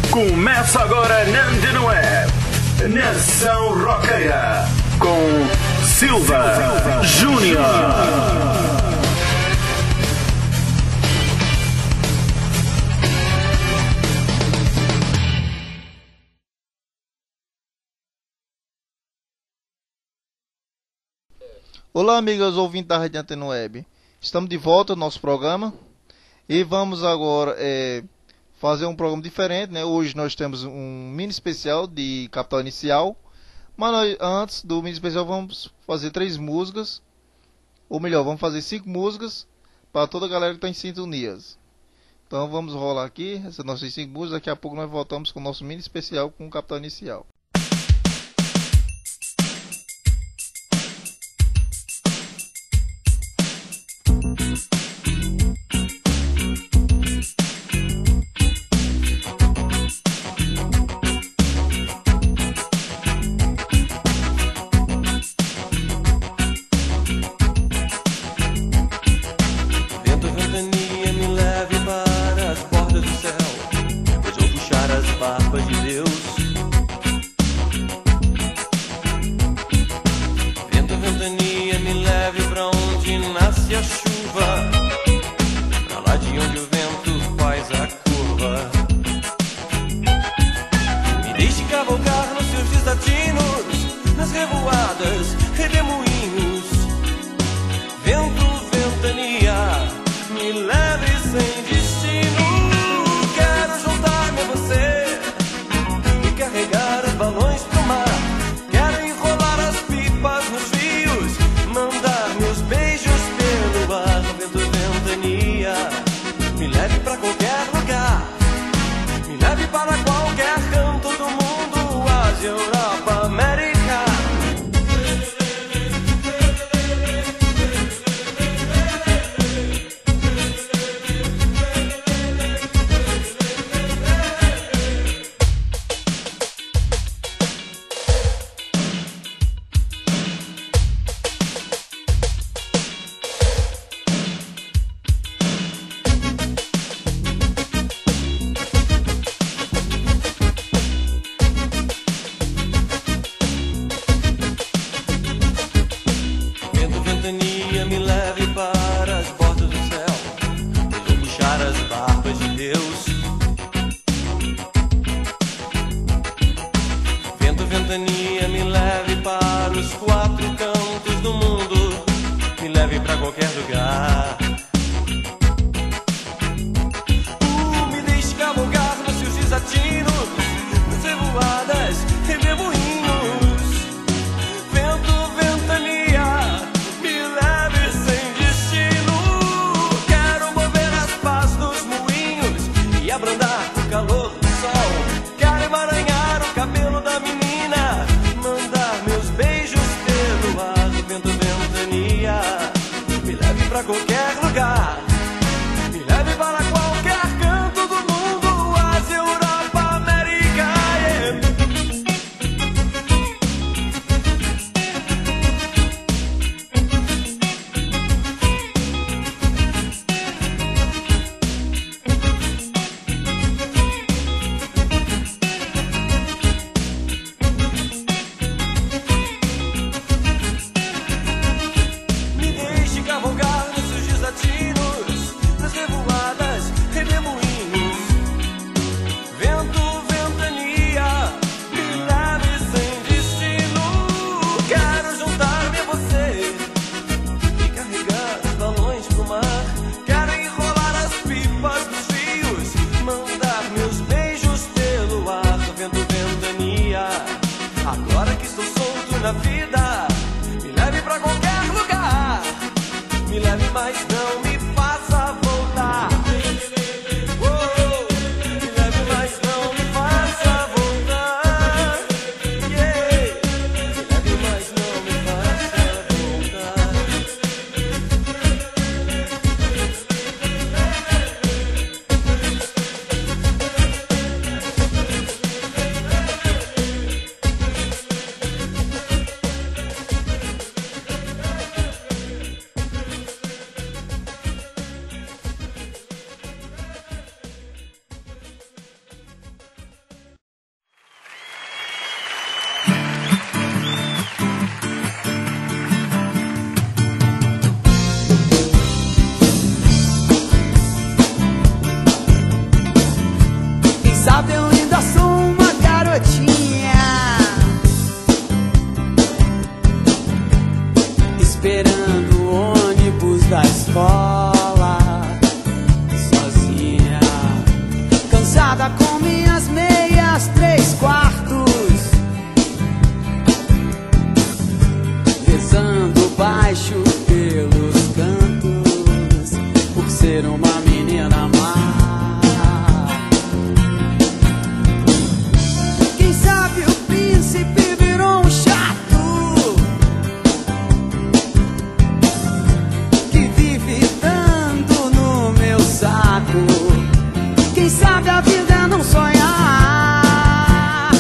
Começa agora na Antena Web, Nação Roqueira, com Silva Júnior. Olá, amigos ouvintes da Rede Antena Web. Estamos de volta no nosso programa e vamos agora fazer um programa diferente, né? Hoje nós temos um mini especial de Capital Inicial, mas antes do mini especial vamos fazer 3 músicas, ou melhor, vamos fazer 5 músicas para toda a galera que está em sintonias. Então vamos rolar aqui essas nossas 5 músicas, daqui a pouco nós voltamos com o nosso mini especial com o Capital Inicial. sabe eu ainda sou uma garotinha, esperando o ônibus da escola, sozinha, cansada com minhas meias 3/4, rezando baixo pelos cantos, por ser uma menina má. Quem sabe o príncipe virou um chato, que vive dando no meu saco. Quem sabe a vida é não sonhar.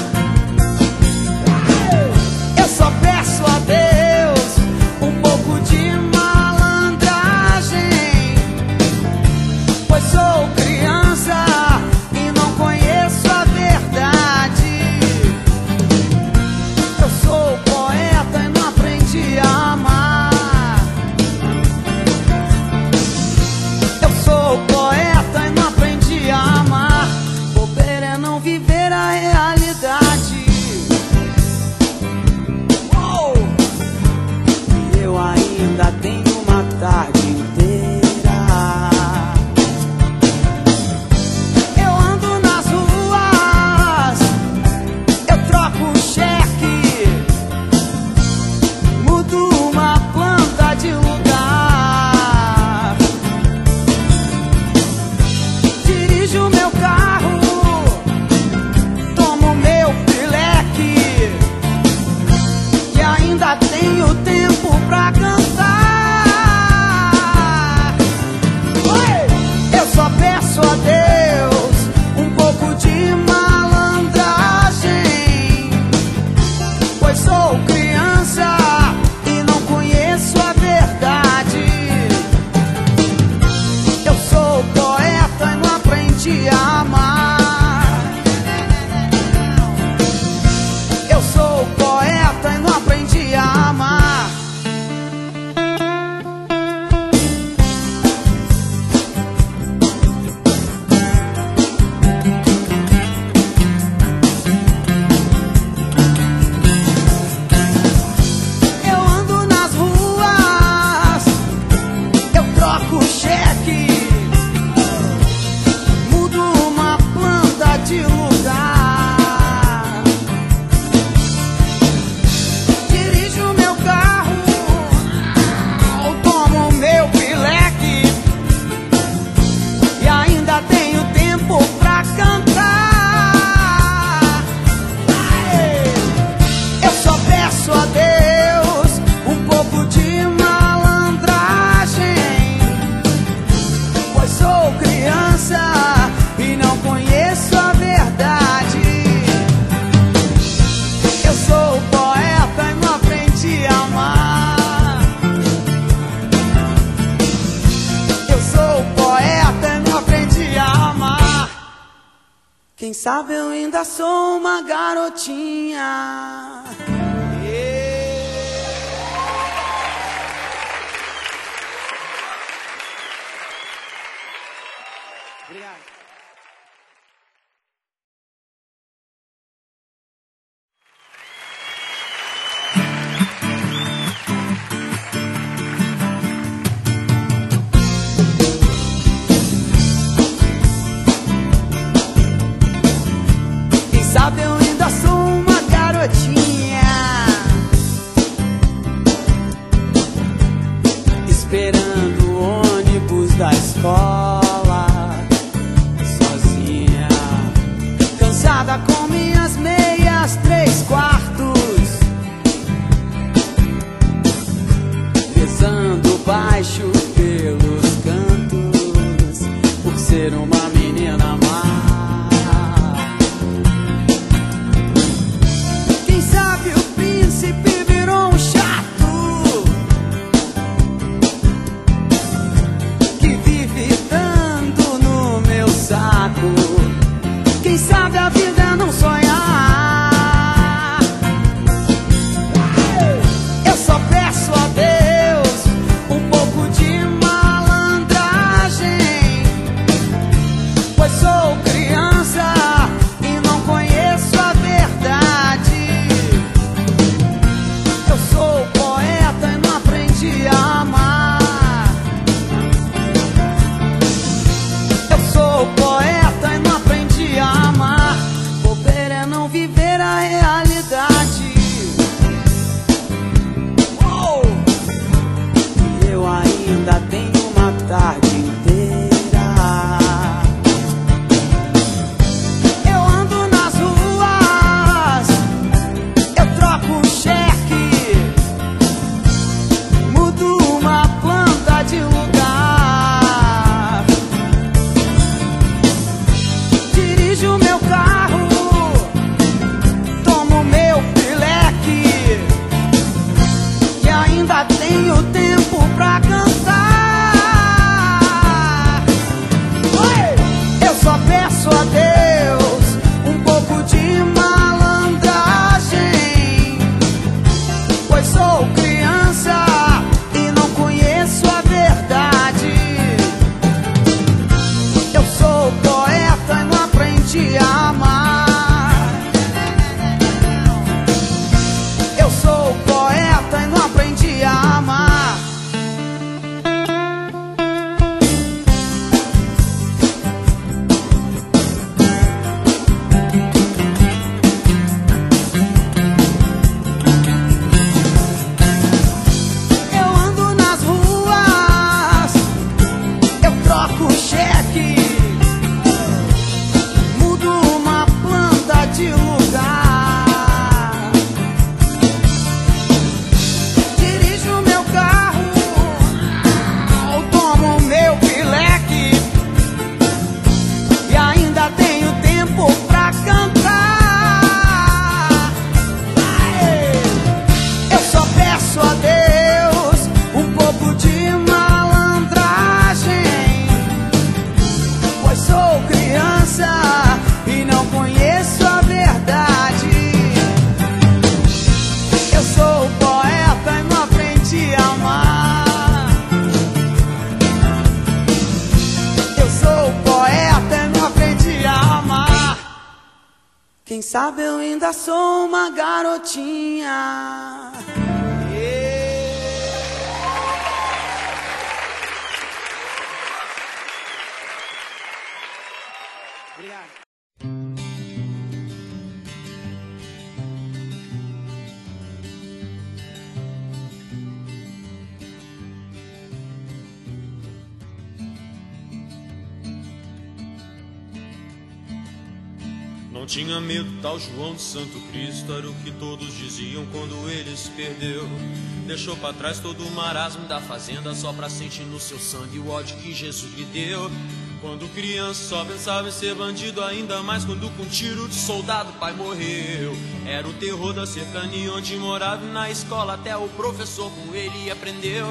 Eu só peço a Deus um pouco de malandragem, pois sou criança e não conheço a verdade. Eu sou poeta e não aprendi a amar. Eu sou poeta e não aprendi a amar. Bobeira é não viver a realidade. Oh! E eu ainda tenho uma tarde inteira. Eu ando nas ruas, eu troco cheque, mudo uma planta de lugar, dirijo meu carro, tomo meu pileque e ainda tenho tempo pra cantar. Oi! Eu só peço a Deus um pouco de malandragem, pois sou criança e não conheço a verdade. Eu sou poeta e não aprendi a amar. Eu sou poeta e não aprendi a amar. Eu ando nas ruas, eu troco cheque, mudo uma planta de lugar, dirijo meu carro, tomo meu pileque e ainda tenho tempo pra cantar. Eu só peço a Deus um pouco de malandragem, pois sou criança e não conheço a verdade. Eu sou poeta e não aprendi a amar. Eu sou poeta e não aprendi a amar. Quem sabe eu ainda sou uma garotinha. Obrigado. Quem sabe eu ainda sou uma garotinha, esperando o ônibus da escola, sozinha, cansada com minhas meias 3/4, rezando baixo pelos cantos, por ser uma menina má. Quem sabe o príncipe virou um chato, que vive dando no meu saco. Quem sabe a vida é não sonhar. Eu só peço a Deus um pouco de malandragem, pois sou criança Quem sabe eu ainda sou uma garotinha. Obrigado. Não tinha medo, tal João de Santo Cristo, era o que todos diziam quando ele se perdeu. Deixou pra trás todo o marasmo da fazenda, só pra sentir no seu sangue o ódio que Jesus lhe deu. Quando criança só pensava em ser bandido, ainda mais quando com tiro de soldado o pai morreu. Era o terror da cercania onde morava, e na escola até o professor com ele aprendeu.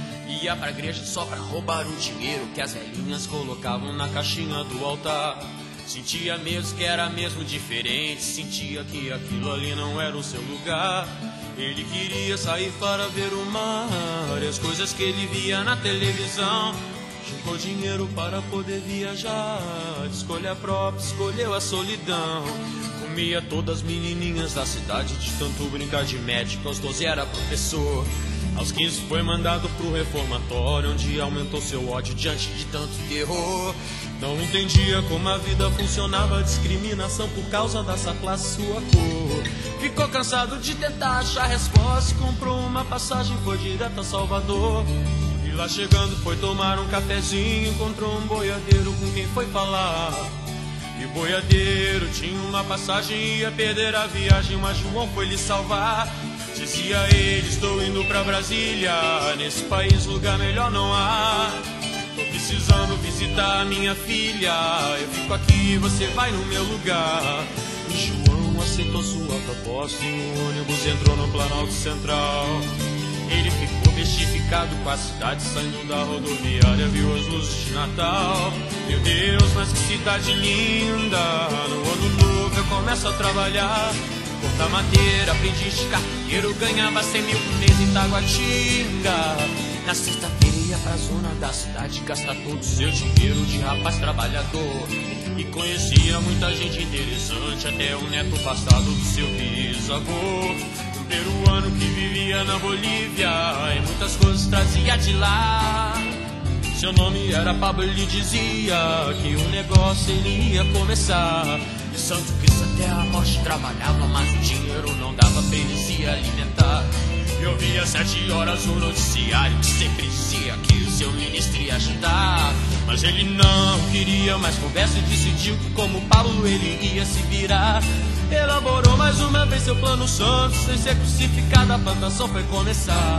Ia pra igreja só pra roubar o dinheiro que as velhinhas colocavam na caixinha do altar. Sentia mesmo que era mesmo diferente, sentia que aquilo ali não era o seu lugar. Ele queria sair para ver o mar e as coisas que ele via na televisão. Juntou dinheiro para poder viajar, de escolha própria, escolheu a solidão. Comia todas as menininhas da cidade, de tanto brincar de médico, aos 12 era professor. Aos 15 foi mandado pro reformatório, onde aumentou seu ódio diante de tanto terror. Não entendia como a vida funcionava, discriminação por causa dessa classe, sua cor. Ficou cansado de tentar achar resposta, comprou uma passagem, foi direto a Salvador. E lá chegando foi tomar um cafezinho, encontrou um boiadeiro com quem foi falar. E o boiadeiro tinha uma passagem, ia perder a viagem, mas João foi lhe salvar. Dizia ele, estou indo pra Brasília, nesse país lugar melhor não há. Tô precisando visitar a minha filha, eu fico aqui, você vai no meu lugar. E João aceitou sua proposta e o ônibus entrou no Planalto Central. Ele ficou bestificado com a cidade, saindo da rodoviária, viu as luzes de Natal. Meu Deus, mas que cidade linda, no ano novo eu começo a trabalhar. Cortar madeira, aprendiz de carteiro, ganhava 100 mil por mês em Taguatinga. Na sexta-feira ia pra zona da cidade, gastar todo o seu dinheiro de rapaz trabalhador. E conhecia muita gente interessante, até o neto passado do seu bisavô. Um peruano que vivia na Bolívia e muitas coisas trazia de lá. Seu nome era Pablo, ele dizia que o negócio ele ia começar. De Santo Cristo até a morte trabalhava, mas o dinheiro não dava pra ele se alimentar. Eu via 7 horas o noticiário que sempre dizia que o seu ministro ia ajudar. Mas ele não queria mais conversa e decidiu que como Paulo ele ia se virar. Elaborou mais uma vez seu plano santo, sem ser crucificado a plantação foi começar.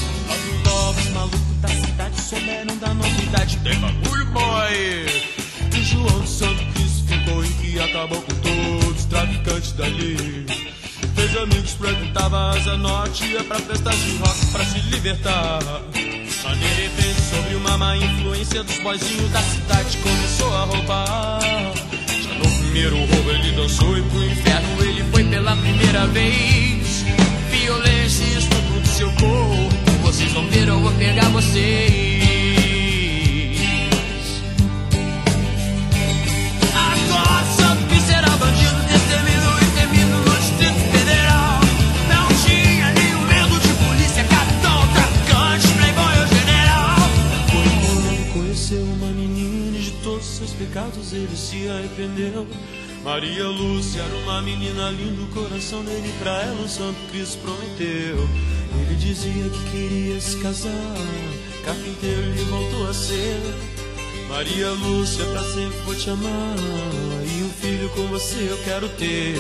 Os novos malucos da cidade souberam da novidade, tem bagulho boy. E João de Santo Cristo ficou em que acabou com todos os traficantes dali. Fez amigos, frequentava a Asa Norte, ia pra festas de rock pra se libertar. Mas de repente, sobre uma má influência dos boizinhos da cidade, começou a roubar. Já no primeiro roubo ele dançou e pro inferno ele foi pela primeira vez. Violência e estupro do seu corpo, vocês vão ver, eu vou pegar vocês. Agora Santo Cristo era bandido, determinou e terminou no Distrito Federal. Não tinha nenhum medo de polícia, capitão, traficante, playboy ou general. Foi quando conheceu uma menina e de todos seus pecados ele se arrependeu. Maria Lúcia era uma menina linda, o coração dele pra ela o Santo Cristo prometeu. Ele dizia que queria se casar, carpinteiro ele voltou a ser. Maria Lúcia, pra sempre vou te amar, e um filho com você eu quero ter.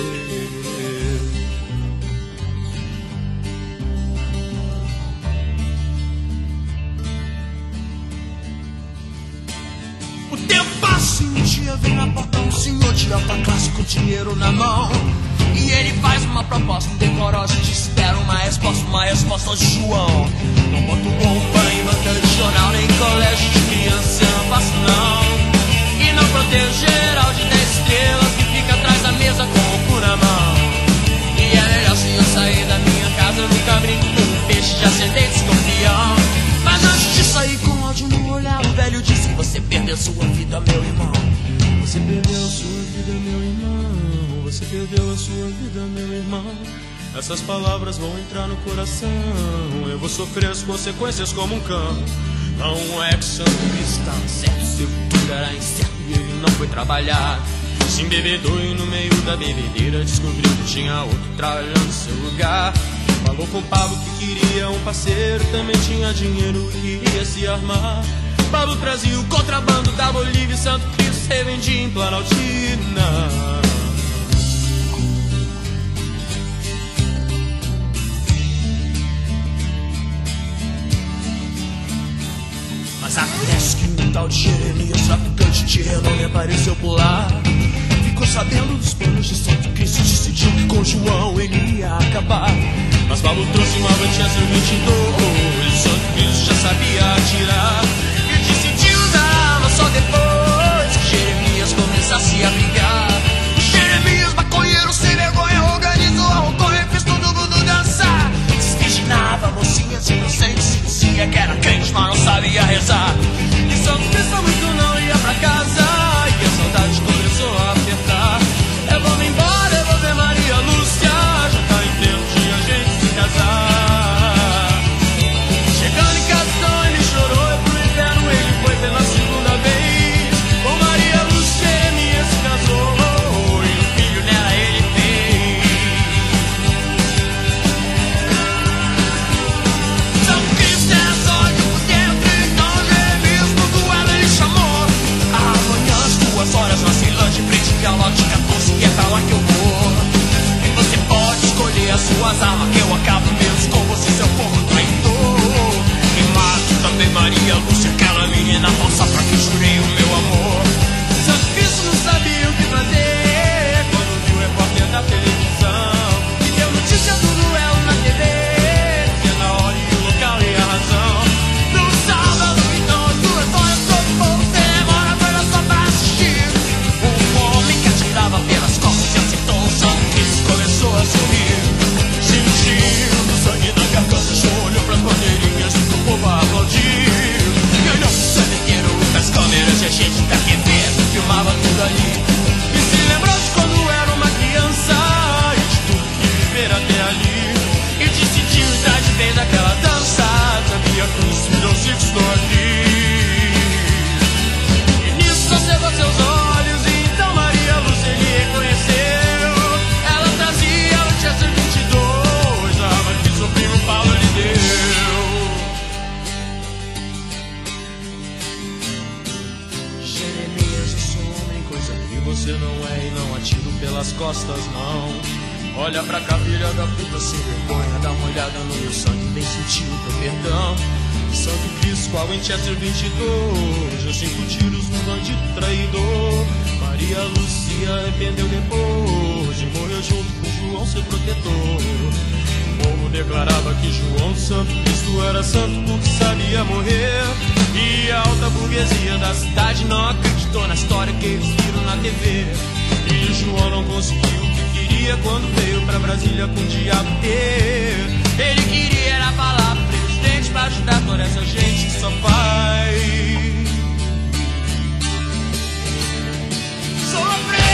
O tempo passa e um dia vem na porta um senhor de alta classe com dinheiro na mão. E ele faz uma proposta indecorosa e te espera uma resposta de João. Não boto roupa em banca de jornal, nem colégio de criança, eu não faço não. E não protejo geral de 10 estrelas que fica atrás da mesa com o cu na mão. E é melhor se eu sair da minha casa, eu nunca brinco com peixe, já sentei desconfião. Mas antes de sair com ódio no olhar, o velho disse: você perdeu sua vida, meu irmão. Você perdeu sua vida, meu irmão. Você você perdeu a sua vida, meu irmão. Essas palavras vão entrar no coração. Eu vou sofrer as consequências como um cão. Não é que Santo Cristo estava certo, seu futuro era incerto e ele não foi trabalhar. Se embebedou e no meio da bebedeira descobriu que tinha outro trabalhando no seu lugar. Falou com Pablo que queria um parceiro, também tinha dinheiro e queria se armar. Pablo trazia o contrabando da Bolívia e Santo Cristo revendia em Planaltina. Mas acontece que um tal de Jeremias, traficante de renome, apareceu por lá. Ficou sabendo dos planos de Santo Cristo e decidiu que com João ele ia acabar. Mas Pablo trouxe um Avantiazer 22, Santo Cristo já sabia atirar. E decidiu usar arma só depois que Jeremias começasse a brigar. Jeremias, maconheiro sem vergonha, organizou a roconha e fez todo mundo dançar. Desvirginava mocinhas inocentes, dizia que era crente, mas não sabia rezar. E Santo Cristo muito não ia pra casa, e a saudade começou a apertar. Eu vou me embora, eu vou ver Maria Lúcia, já tá em tempo de a gente se casar. Chegando em casa então ele chorou, eu pro inferno ele foi pela segunda vez. Com Maria Lúcia Jeremias se casou, e um filho nela ele fez. Santo Cristo era sódio por dentro, então Jeremias no duelo ele chamou. Amanhã às 2 horas na Ceilândia, em frente ao lote 14, que é pra lá que eu vou. E você pode escolher as suas armas, que eu acabo mesmo com você, seu porco traidor. E mato também Maria Lúcia, aquela menina falsa pra que jurei o meu amor. Santo Cristo não sabia o que fazer quando viu o repórter da televisão e deu notícia do duelo na TV, dizendo a hora e o local e a razão. No sábado, então, às 2 horas, todo o povo sem demora foi lá só pra assistir. Um homem que atirava pelas costas e acertou o Santo Cristo começou a sorrir. Sentindo sangue na garganta, João olhou pras bandeirinhas e o povo a aplaudir. E olhou pro sandequeiro das câmeras e a gente da TV filmava tudo ali. E se lembrou de quando era uma criança e de tudo que viver até ali. E decidiu entrar de vez naquela dança, sabia que os filhos estou aqui. E nisso acendeu seus olhos e então Maria Lúcia ele reconheceu. Ela trazia o Chester 22, a arma que seu primo Paulo lhe deu. Jeremias, eu sou homem, coisa que você não é, e não atiro pelas costas não. Olha pra cá, filha da puta, sem vergonha, dá uma olhada no meu sangue, vem sentir o teu perdão. Santo Cristo, qual Winchester 22, eu 5 tiros no bandido traidor. Maria Lúcia arrependeu depois e morreu junto com João, seu protetor. O povo declarava que João Santo Cristo era santo porque sabia morrer. E a alta burguesia da cidade não acreditou na história que eles viram na TV. E João não conseguiu o que queria quando veio pra Brasília com o diabo ter. Ele queria era falar pro presidente pra ajudar toda essa gente que só faz sofrer.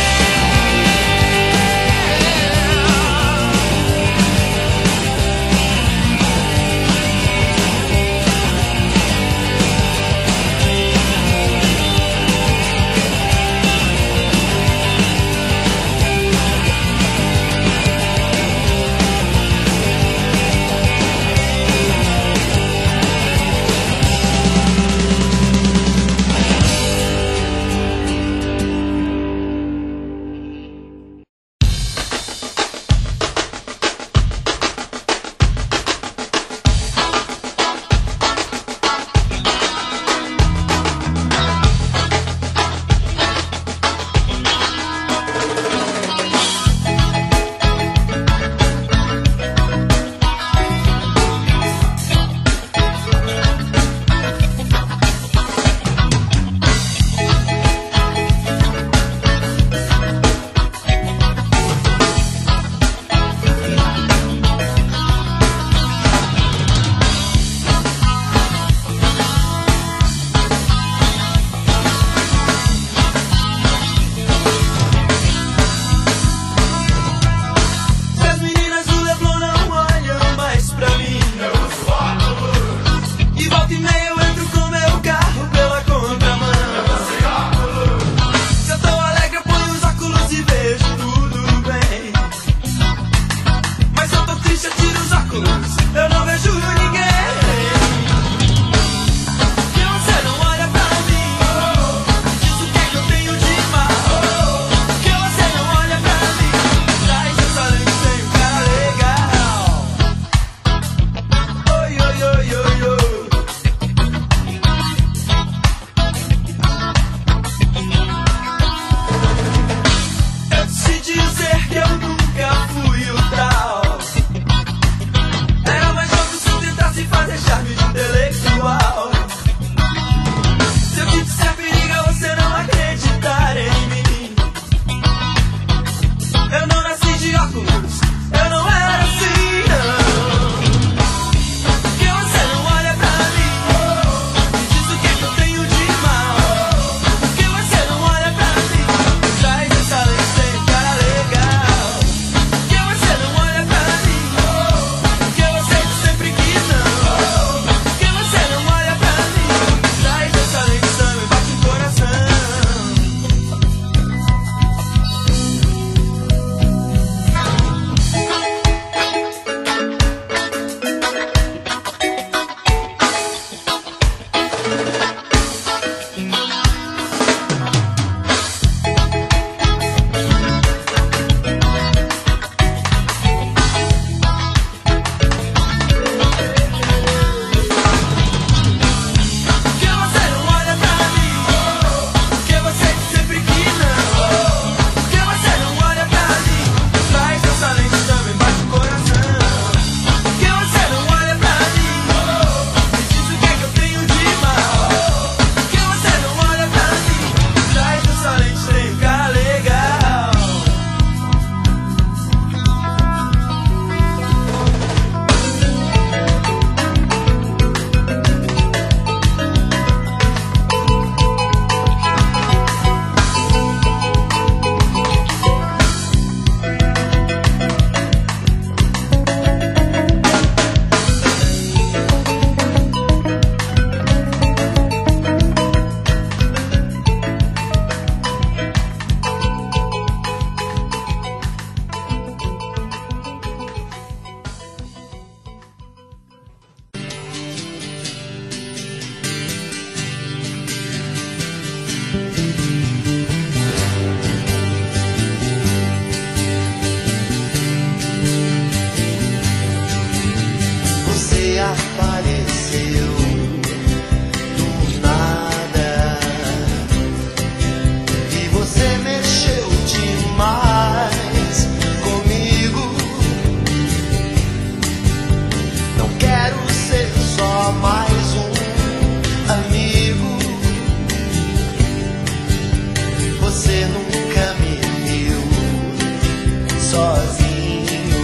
sozinho.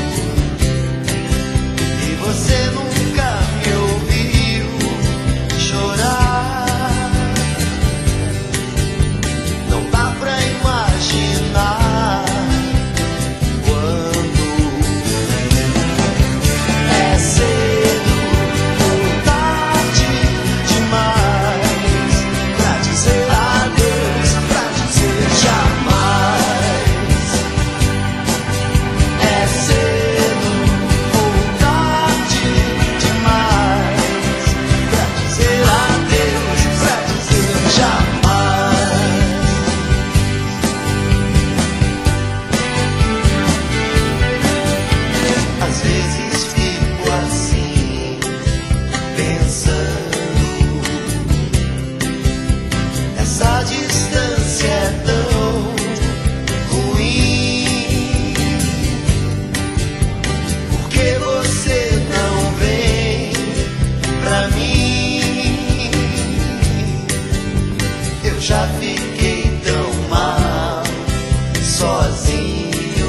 E você nunca me ouviu chorar. Não dá pra imaginar quando é cedo ou tarde demais pra dizer adeus, pra dizer jamais. É cedo ou tarde demais pra dizer adeus, pra dizer jamais. Às vezes fico assim, pensando, essa distância é tão ruim. Por que você não vem pra mim? Eu já fiquei tão mal sozinho.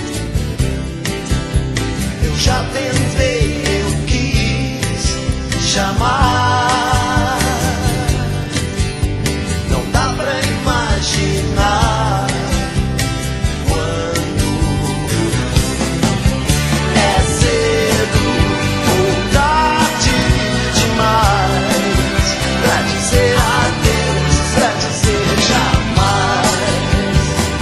Eu já tentei, eu quis chamar. Não dá pra imaginar quando é cedo ou tarde demais pra dizer adeus, pra dizer jamais.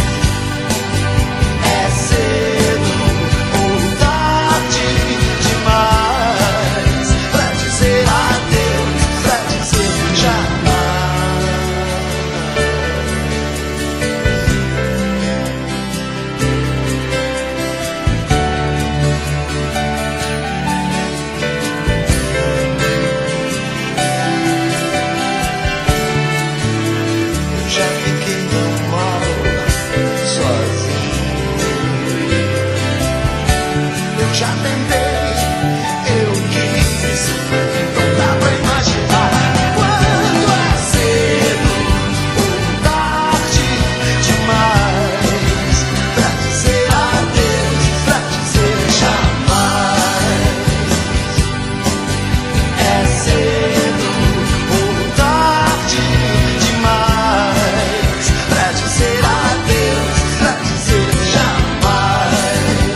É cedo ou tarde demais pra dizer adeus, pra dizer jamais. Eu já fiquei tão mal sozinho. Eu já tentei, eu quis. Não dá pra imaginar quando é cedo ou tarde demais pra dizer adeus, pra dizer jamais. É cedo ou tarde demais pra dizer adeus, pra dizer jamais.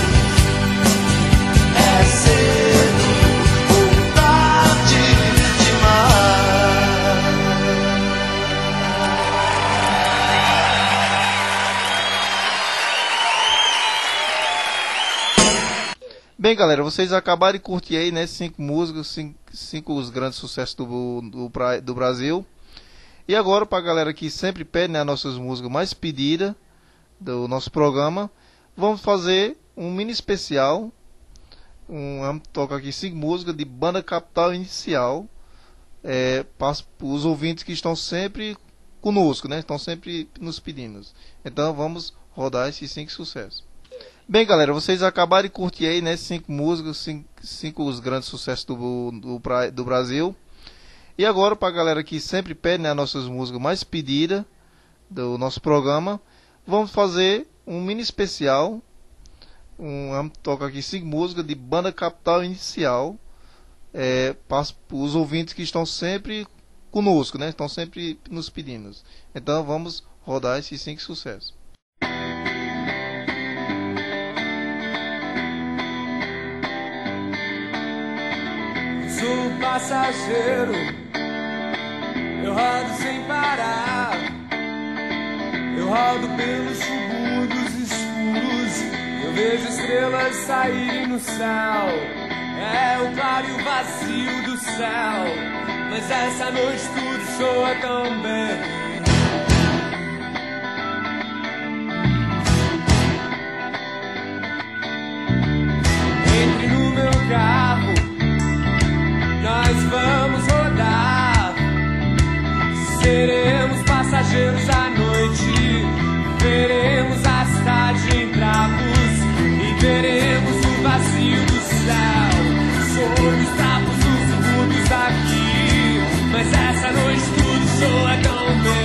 É cedo ou tarde demais. Bem, galera, vocês acabaram de curtir aí, né? 5 músicas, 5 os grandes sucessos do Brasil. E agora, pra galera que sempre pede, né, as nossas músicas mais pedidas do nosso programa, vamos fazer um mini especial. Vamos tocar aqui 5 músicas de Banda Capital Inicial. Para os ouvintes que estão sempre conosco, né? Estão sempre nos pedindo. Então vamos rodar esses 5 sucessos. Bem, galera, vocês acabaram de curtir aí, né? 5 músicas, 5 os grandes sucessos do Brasil. E agora, pra galera que sempre pede, né, as nossas músicas mais pedidas do nosso programa, vamos fazer um mini especial. Vamos tocar aqui 5 músicas de Banda Capital Inicial. Para os ouvintes que estão sempre conosco, né? Estão sempre nos pedindo. Então vamos rodar esses 5 sucessos. Sou passageiro, eu rodo sem parar. Eu rodo pelos subúrbios escuros, eu vejo estrelas saírem no céu. É o claro e o vazio do céu, mas essa noite tudo soa tão bem. Entre no meu carro, nós vamos rodar. Seremos passageiros à noite, veremos a cidade em trapos e veremos o vazio do céu. Sobre os trapos dos subúrbios aqui, mas essa noite tudo soa tão bem.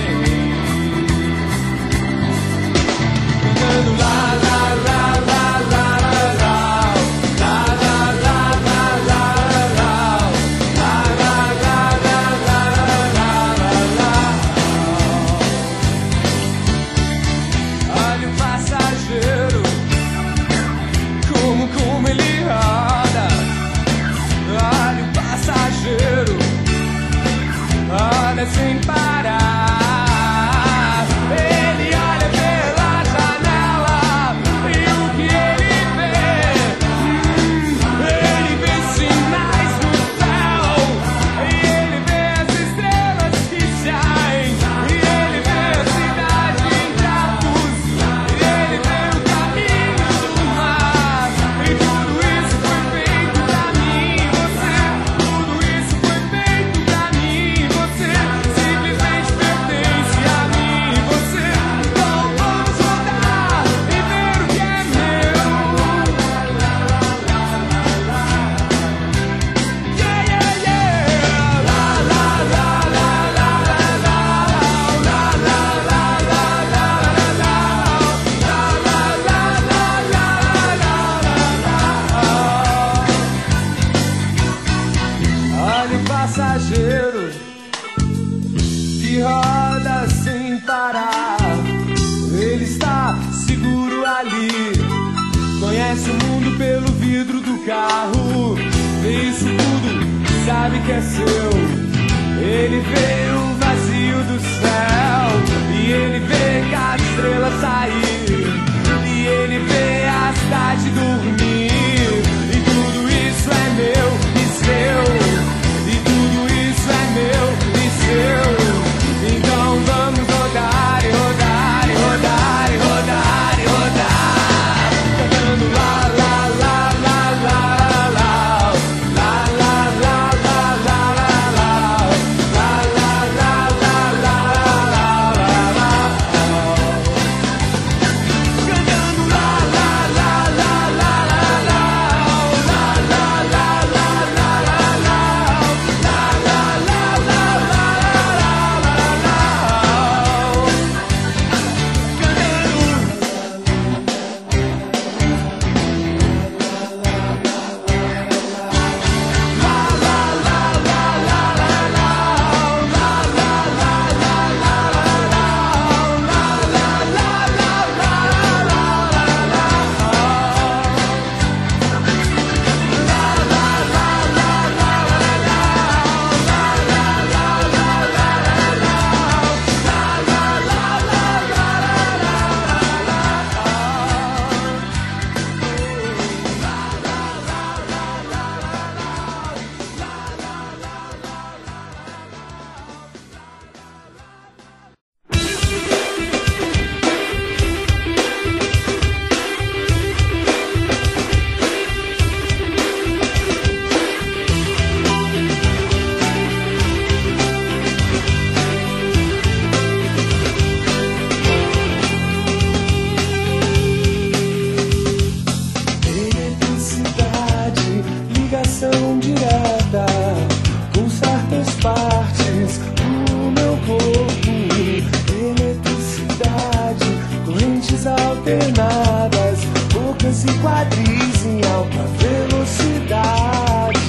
conhece o mundo pelo vidro do carro. Vê isso tudo, sabe que é seu. Ele vê o vazio do céu, e ele vê cada estrela sair, e ele vê a cidade dormir. E tudo isso é meu e seu, e tudo isso é meu e seu. Então vamos rodar e rodar e rodar e rodar e rodar, cantando lá lá lá lá lá lá lá lá lá lá lá lá lá lá lá lá lá lá, cantando lá lá lá lá lá lá lá lá lá lá alternadas, bocas e quadris em alta velocidade.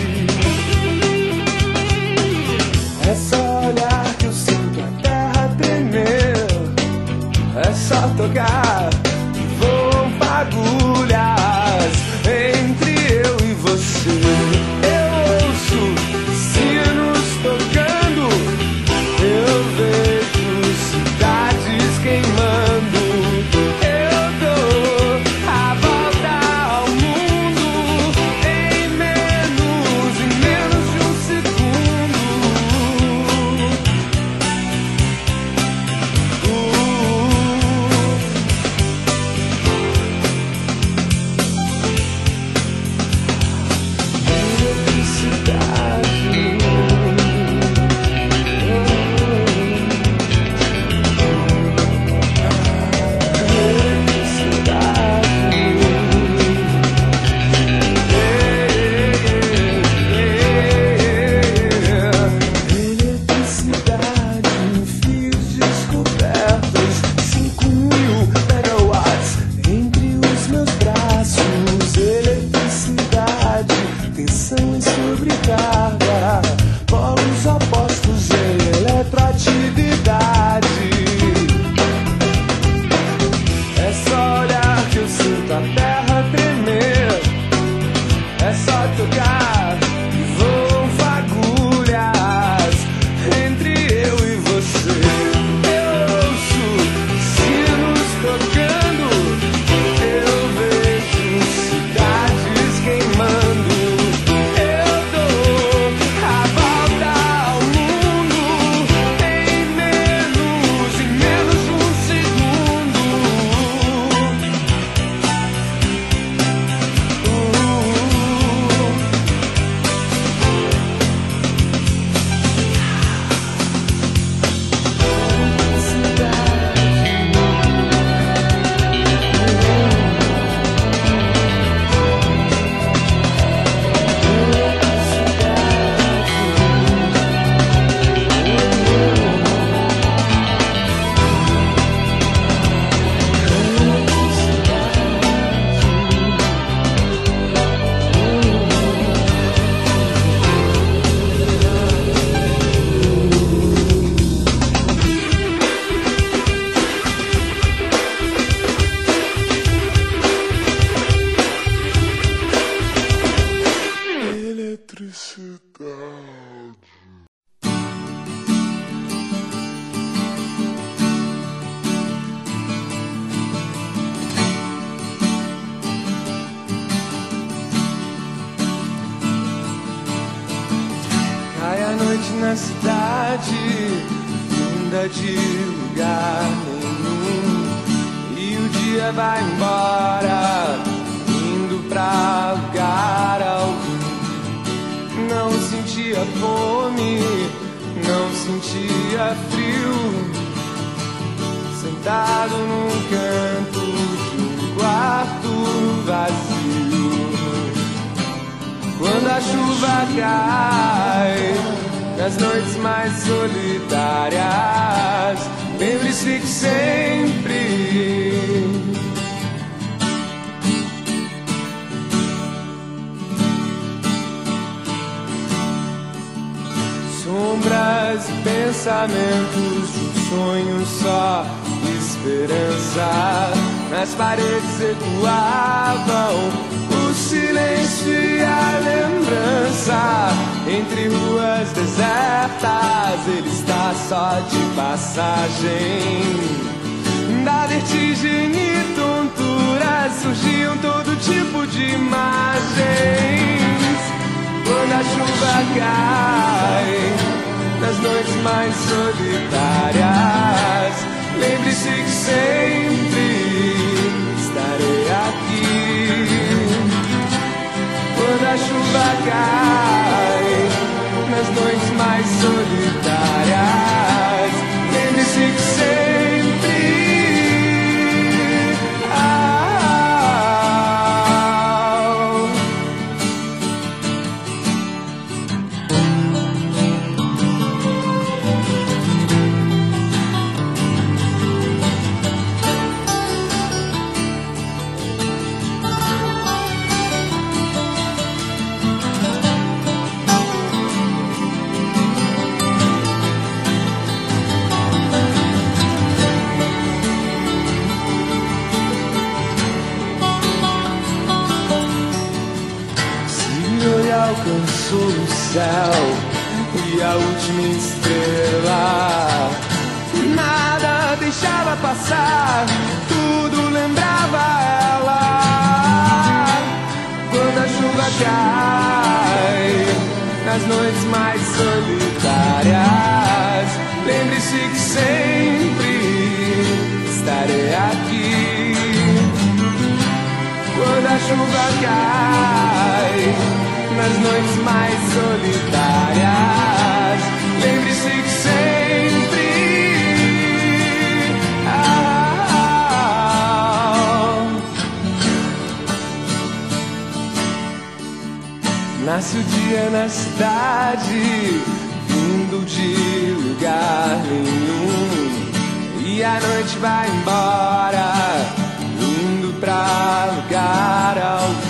É só olhar que eu sinto a terra tremer. É só tocar que voam fagulhas entre eu e você. Eu ouço sinos tocando, eu vejo cidades queimando. Eu dou a volta ao mundo em menos de um segundo. noite na cidade, vinda de lugar nenhum, e o dia vai embora, indo pra lugar algum. Não sentia fome, não sentia frio, sentado num canto de um quarto vazio. Quando a chuva cai nas noites mais solitárias, lembre-se que sempre sombras e pensamentos de um sonho só, esperança. Nas paredes ecoavam o silêncio e a lembrança. Entre ruas desertas, ele está só de passagem. Da vertigem e tontura surgiam todo tipo de imagens. Quando a chuva cai nas noites mais solitárias, lembre-se que sempre estarei aqui. Quando a chuva cai nas noites mais solitárias, lembre-se que sempre alcançou o céu e a última estrela. Nada deixava passar, tudo lembrava ela. Quando a chuva cai nas noites mais solitárias, lembre-se que sempre estarei aqui. Quando a chuva cai nas noites mais solitárias, lembre-se que sempre nasce o dia na cidade, vindo de lugar nenhum, e a noite vai embora, indo pra lugar algum.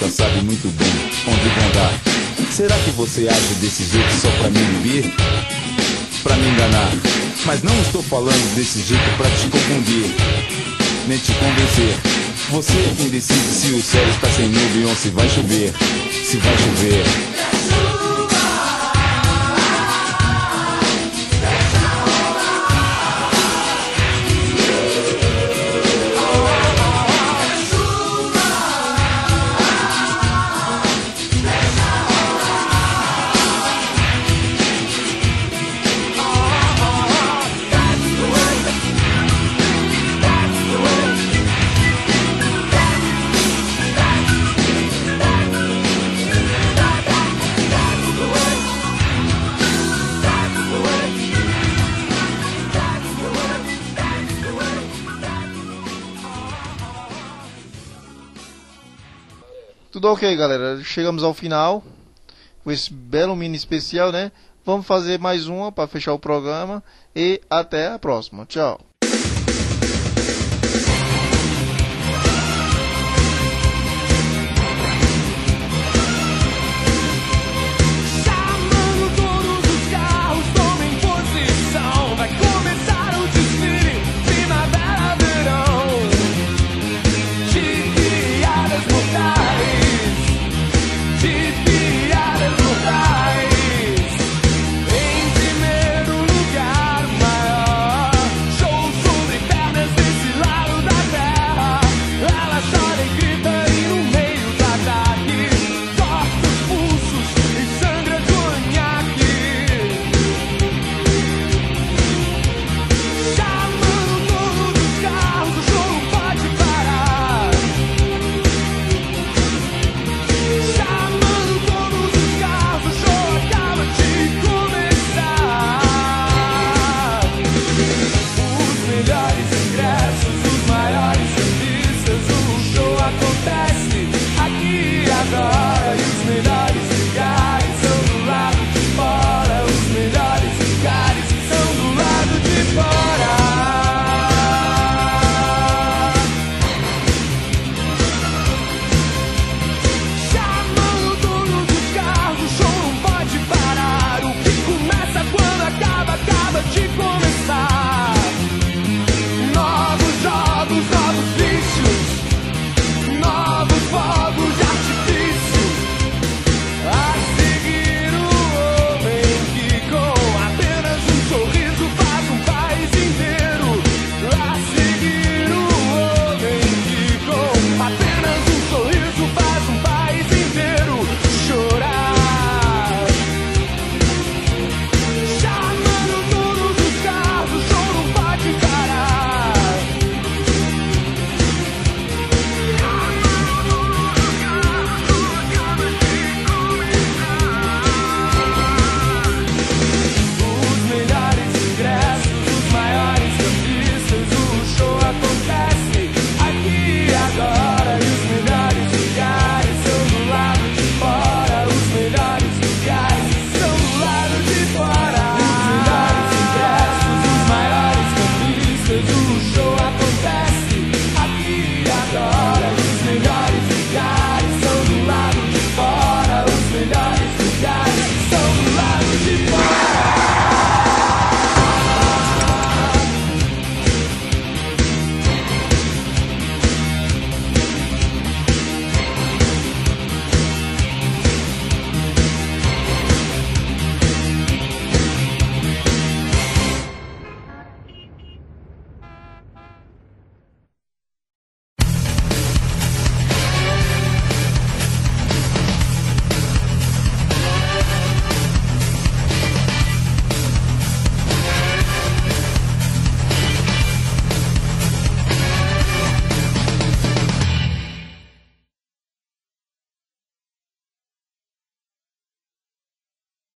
já sabe muito bem onde vão dar. Será que você age desse jeito só pra me inibir? Pra me enganar? Mas não estou falando desse jeito pra te confundir, nem te convencer. Você é quem decide se o céu está sem nuvem ou se vai chover. Se vai chover. Tudo ok, galera. Chegamos ao final com esse belo mini especial, né? Vamos fazer mais uma para fechar o programa e até a próxima. Tchau.